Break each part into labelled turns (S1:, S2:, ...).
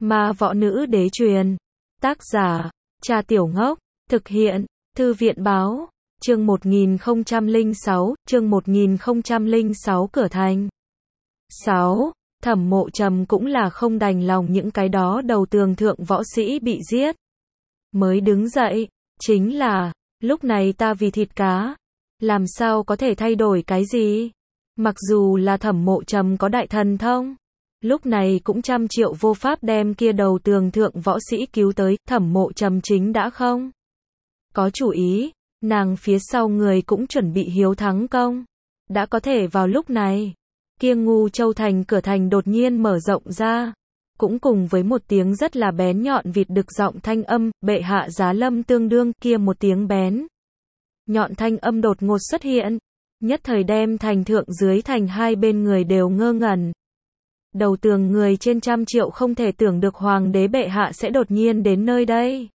S1: Ma võ nữ đế truyền. Tác giả, Cha Tiểu Ngốc. Thực hiện, Thư viện báo. Chương 1006, chương 1006 Cửa Thành. 6. Thẩm Mộ Trầm cũng là không đành lòng những cái đó đầu tường thượng võ sĩ bị giết. Mới đứng dậy, chính là, lúc này ta vì thịt cá, làm sao có thể thay đổi cái gì? Mặc dù là Thẩm Mộ Trầm có đại thần thông, lúc này cũng trăm triệu vô pháp đem kia đầu tường thượng võ sĩ cứu tới, Thẩm Mộ Trầm chính đã không có chủ ý, nàng phía sau người cũng chuẩn bị hiếu thắng công. Đã có thể vào lúc này, kia Ngu Châu thành cửa thành đột nhiên mở rộng ra, cũng cùng với một tiếng rất là bén nhọn vịt đực giọng thanh âm, bệ hạ giá lâm tương đương, kia một tiếng bén nhọn thanh âm đột ngột xuất hiện, nhất thời đem thành thượng dưới thành hai bên người đều ngơ ngẩn. Đầu tường người trên trăm triệu không thể tưởng được hoàng đế bệ hạ sẽ đột nhiên đến nơi đây.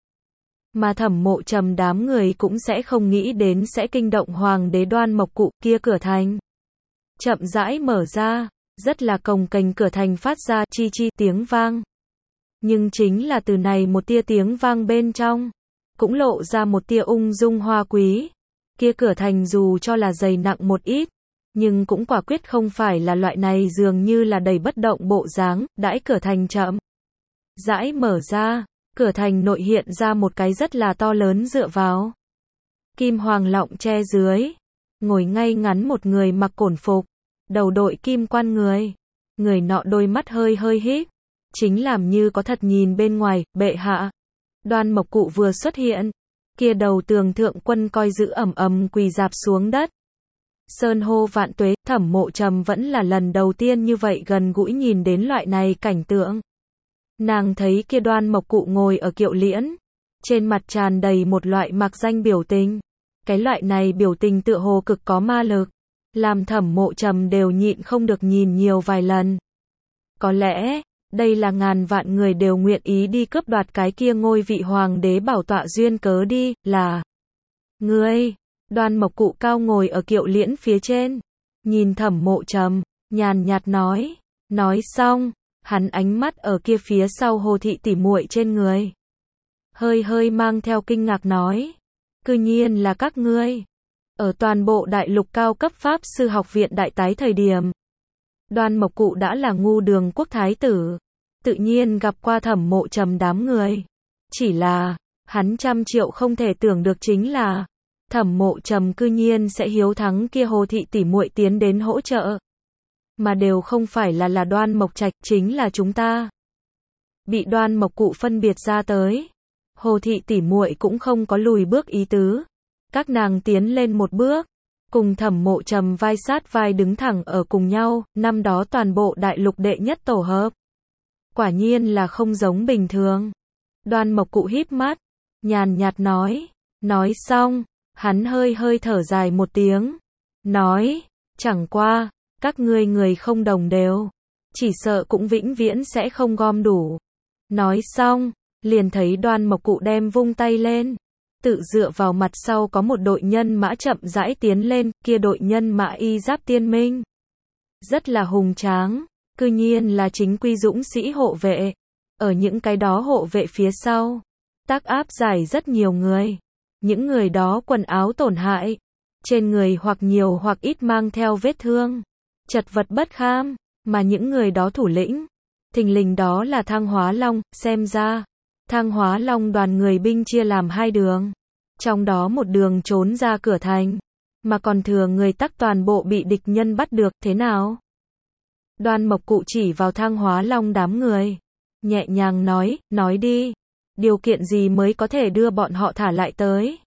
S1: Mà Thẩm Mộ Trầm đám người cũng sẽ không nghĩ đến sẽ kinh động hoàng đế Đoan Mộc Cụ, kia cửa thành chậm rãi mở ra, rất là cồng kềnh cửa thành phát ra chi chi tiếng vang. Nhưng chính là từ này một tia tiếng vang bên trong, cũng lộ ra một tia ung dung hoa quý. Kia cửa thành dù cho là dày nặng một ít, nhưng cũng quả quyết không phải là loại này dường như là đầy bất động bộ dáng, đãi cửa thành chậm rãi mở ra, cửa thành nội hiện ra một cái rất là to lớn dựa vào kim hoàng lọng che dưới, ngồi ngay ngắn một người mặc cổn phục, đầu đội kim quan người. Người nọ đôi mắt hơi hơi híp, chính làm như có thật nhìn bên ngoài, bệ hạ. Đoan Mộc Cụ vừa xuất hiện, kia đầu tường thượng quân coi giữ ầm ầm quỳ dạp xuống đất. Sơn hô vạn tuế, Thẩm Mộ Trầm vẫn là lần đầu tiên như vậy gần gũi nhìn đến loại này cảnh tượng. Nàng thấy kia Đoan Mộc Cụ ngồi ở kiệu liễn, trên mặt tràn đầy một loại mạc danh biểu tình. Cái loại này biểu tình tựa hồ cực có ma lực, làm Thẩm Mộ Trầm đều nhịn không được nhìn nhiều vài lần. Có lẽ, đây là ngàn vạn người đều nguyện ý đi cướp đoạt cái kia ngôi vị hoàng đế bảo tọa duyên cớ đi, là ngươi. Đoan Mộc Cụ cao ngồi ở kiệu liễn phía trên, nhìn Thẩm Mộ Trầm, nhàn nhạt nói xong, hắn ánh mắt ở kia phía sau Hồ thị tỉ muội trên người, hơi hơi mang theo kinh ngạc nói, cư nhiên là các ngươi. Ở toàn bộ đại lục cao cấp pháp sư học viện đại tái thời điểm, Đoan Mộc Cụ đã là Ngu Đường quốc thái tử, tự nhiên gặp qua Thẩm Mộ Trầm đám người. Chỉ là, hắn trăm triệu không thể tưởng được chính là, Thẩm Mộ Trầm cư nhiên sẽ hiếu thắng kia Hồ thị tỉ muội tiến đến hỗ trợ. Mà đều không phải là Đoan Mộc Trạch, chính là chúng ta. Bị Đoan Mộc Cụ phân biệt ra tới, Hồ thị tỉ muội cũng không có lùi bước ý tứ. Các nàng tiến lên một bước, cùng Thẩm Mộ Trầm vai sát vai đứng thẳng ở cùng nhau, năm đó toàn bộ đại lục đệ nhất tổ hợp. Quả nhiên là không giống bình thường. Đoan Mộc Cụ híp mắt, nhàn nhạt nói xong, hắn hơi hơi thở dài một tiếng, nói, chẳng qua, các ngươi người không đồng đều, chỉ sợ cũng vĩnh viễn sẽ không gom đủ. Nói xong, liền thấy Đoan Mộc Cụ đem vung tay lên, tự dựa vào mặt sau có một đội nhân mã chậm rãi tiến lên, kia đội nhân mã y giáp tiên minh, rất là hùng tráng, cư nhiên là chính quy dũng sĩ hộ vệ. Ở những cái đó hộ vệ phía sau, tác áp giải rất nhiều người. Những người đó quần áo tổn hại, trên người hoặc nhiều hoặc ít mang theo vết thương, chật vật bất kham, mà những người đó thủ lĩnh, thình lình đó là Thang Hóa Long. Xem ra, Thang Hóa Long đoàn người binh chia làm hai đường, trong đó một đường trốn ra cửa thành, mà còn thừa người tắc toàn bộ bị địch nhân bắt được. Thế nào? Đoan Mộc Cụ chỉ vào Thang Hóa Long đám người, nhẹ nhàng nói đi, điều kiện gì mới có thể đưa bọn họ thả lại tới?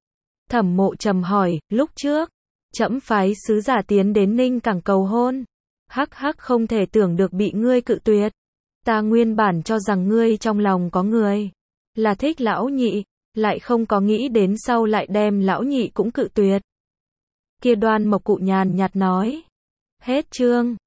S1: Thẩm Mộ Trầm hỏi, lúc trước, trẫm phái sứ giả tiến đến Ninh Cảng cầu hôn, hắc không thể tưởng được bị ngươi cự tuyệt. Ta nguyên bản cho rằng ngươi trong lòng có người, là thích lão nhị, lại không có nghĩ đến sau lại đem lão nhị cũng cự tuyệt. Kia Đoan Mộc Cụ nhàn nhạt nói, hết chương.